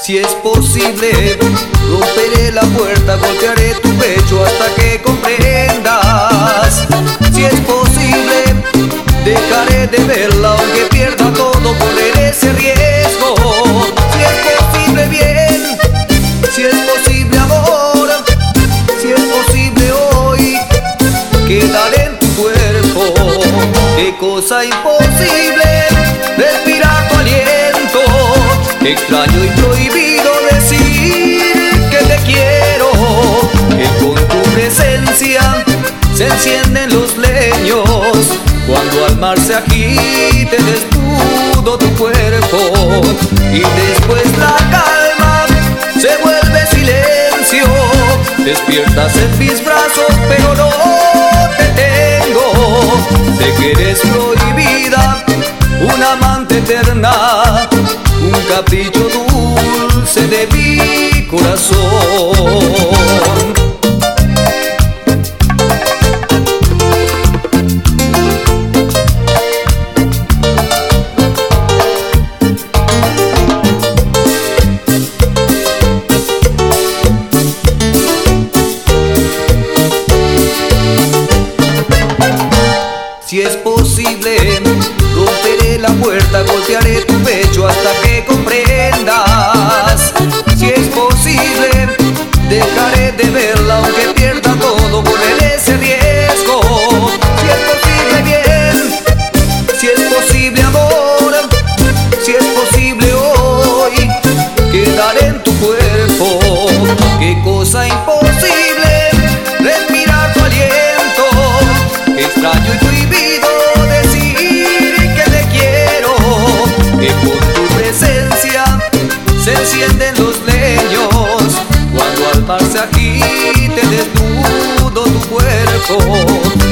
Si es posible, romperé la puerta, golpearé tu pecho hasta que comprendas. Si es posible, dejaré de verla aunque pierda todo, correré ese riesgo. Si es posible, bien. Si es posible, amor. Si es posible, hoy quedaré en tu cuerpo. Qué cosa imposible, respirar tu aliento. Extraño y prohibido decir que te quiero, que con tu presencia se encienden los leños. Cuando al mar se agite desnudo tu cuerpo y después la calma se vuelve silencio. Despiertas en mis brazos pero no te tengo. Sé que eres prohibida, una amante eterna, un capricho dulce de mi corazón. Si es posible, romperé la puerta, golpearé tu pecho hasta que comprendas. Si es posible, dejaré de verla aunque pierda todo, correré ese riesgo. Si es posible, bien. Si es posible, amor. Si es posible, hoy quedaré en tu cuerpo. Qué cosa imposible, respirar tu aliento. Extraño y prohibido decir que te quiero, que con tu presencia se encienden los leños. Cuando al mar se agite desnudo tu cuerpo